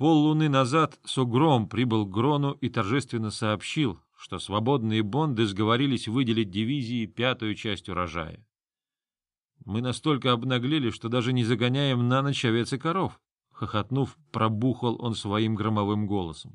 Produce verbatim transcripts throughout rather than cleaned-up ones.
Поллуны назад Сугром прибыл к Грону и торжественно сообщил, что свободные бонды сговорились выделить дивизии пятую часть урожая. Мы настолько обнаглели, что даже не загоняем на ночь овец и коров, — хохотнув, пробухал он своим громовым голосом.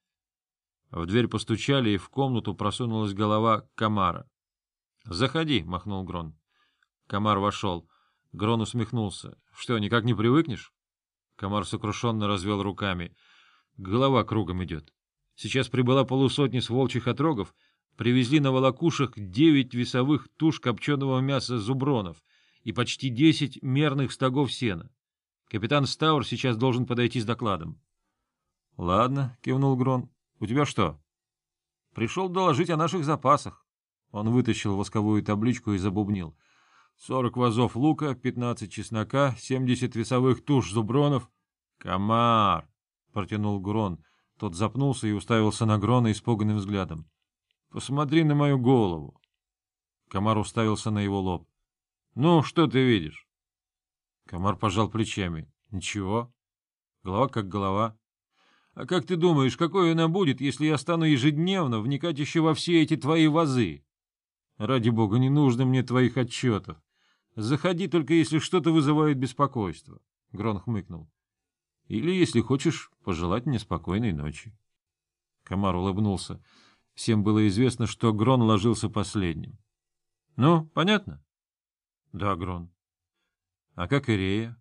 В дверь постучали, и в комнату просунулась голова Комара. — Заходи, — махнул Грон. Комар вошел. Грон усмехнулся. — Что, никак не привыкнешь? Комар сокрушенно развел руками. Голова кругом идет. Сейчас прибыла полусотни с волчьих отрогов, привезли на волокушах девять весовых туш копченого мяса зубронов и почти десять мерных стогов сена. Капитан Ставр сейчас должен подойти с докладом. — Ладно, — кивнул Грон. — У тебя что? — Пришел доложить о наших запасах. Он вытащил восковую табличку и забубнил. Сорок вазов лука, пятнадцать чеснока, семьдесят весовых туш зубронов. — Комар! — протянул Грон. Тот запнулся и уставился на Грона испуганным взглядом. — Посмотри на мою голову. Комар уставился на его лоб. — Ну, что ты видишь? Комар пожал плечами. — Ничего. Голова как голова. — А как ты думаешь, какой она будет, если я стану ежедневно вникать еще во все эти твои вазы? Ради бога, не нужно мне твоих отчетов. Заходи только, если что-то вызывает беспокойство. Грон хмыкнул. Или, если хочешь, пожелать мне спокойной ночи. Комар улыбнулся. Всем было известно, что Грон ложился последним. — Ну, понятно? — Да, Грон. — А как Ирея?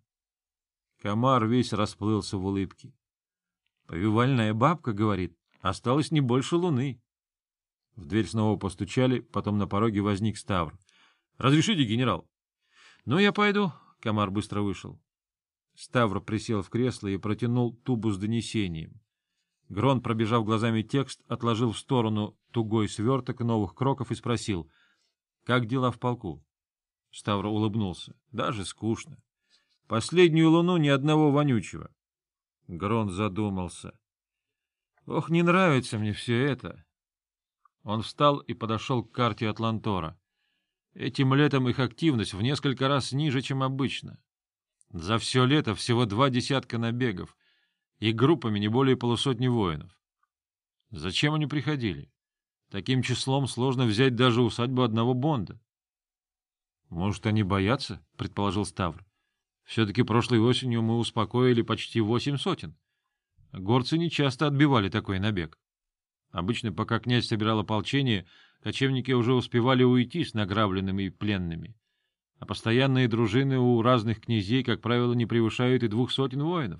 Комар весь расплылся в улыбке. — Повивальная бабка, — говорит, — осталось не больше луны. В дверь снова постучали, потом на пороге возник Ставр. — Разрешите, генерал? — Ну, я пойду. Комар быстро вышел. Ставр присел в кресло и протянул тубу с донесением. Грон, пробежав глазами текст, отложил в сторону тугой сверток новых кроков и спросил, как дела в полку? Ставр улыбнулся. Даже скучно. Последнюю луну ни одного вонючего. Грон задумался. Ох, не нравится мне все это. Он встал и подошел к карте Атлантора. Этим летом их активность в несколько раз ниже, чем обычно. За все лето всего два десятка набегов, и группами не более полусотни воинов. Зачем они приходили? Таким числом сложно взять даже усадьбу одного бонда. — Может, они боятся? — предположил Ставр. — Все-таки прошлой осенью мы успокоили почти восемь сотен. Горцы нечасто отбивали такой набег. Обычно, пока князь собирал ополчение, кочевники уже успевали уйти с награбленными и пленными, а постоянные дружины у разных князей, как правило, не превышают и двух сотен воинов.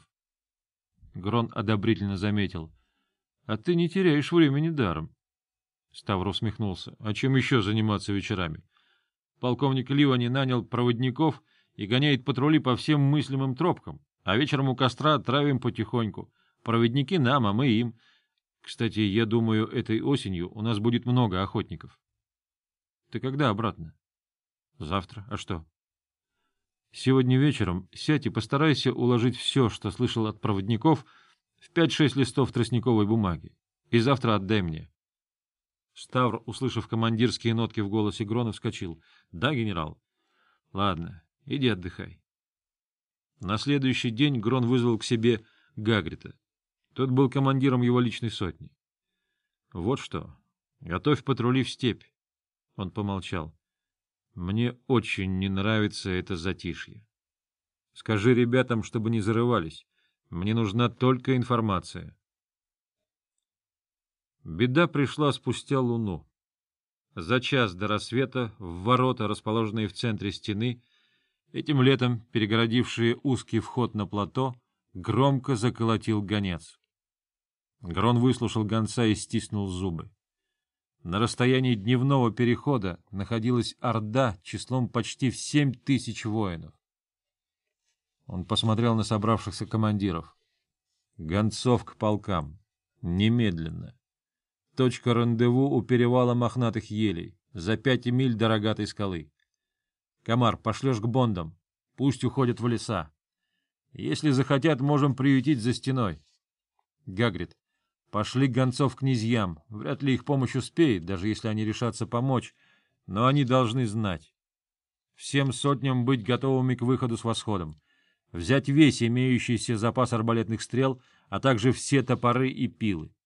Грон одобрительно заметил. — А ты не теряешь времени даром. Ставр усмехнулся. — А чем еще заниматься вечерами? Полковник Ливани нанял проводников и гоняет патрули по всем мыслимым тропкам, а вечером у костра травим потихоньку. Проводники нам, а мы им. Кстати, я думаю, этой осенью у нас будет много охотников. — Ты когда обратно? — Завтра. А что? — Сегодня вечером сядь и постарайся уложить все, что слышал от проводников, в пять-шесть листов тростниковой бумаги. И завтра отдай мне. Ставр, услышав командирские нотки в голосе Грона, вскочил. — Да, генерал? — Ладно, иди отдыхай. На следующий день Грон вызвал к себе Гагрита. Тот был командиром его личной сотни. — Вот что. Готовь патрули в степь. Он помолчал. — Мне очень не нравится это затишье. Скажи ребятам, чтобы не зарывались. Мне нужна только информация. Беда пришла спустя луну. За час до рассвета в ворота, расположенные в центре стены, этим летом перегородившие узкий вход на плато, громко заколотил гонец. Грон выслушал гонца и стиснул зубы. На расстоянии дневного перехода находилась орда числом почти в семь тысяч воинов. Он посмотрел на собравшихся командиров. Гонцов к полкам. Немедленно. Точка рандеву у перевала мохнатых елей, за пять миль до рогатой скалы. Комар, пошлешь к бондам. Пусть уходят в леса. Если захотят, можем приютить за стеной. Гагрид, пошли гонцов к князьям. Вряд ли их помощь успеет, даже если они решатся помочь, но они должны знать. Всем сотням быть готовыми к выходу с восходом. взять весь имеющийся запас арбалетных стрел, а также все топоры и пилы.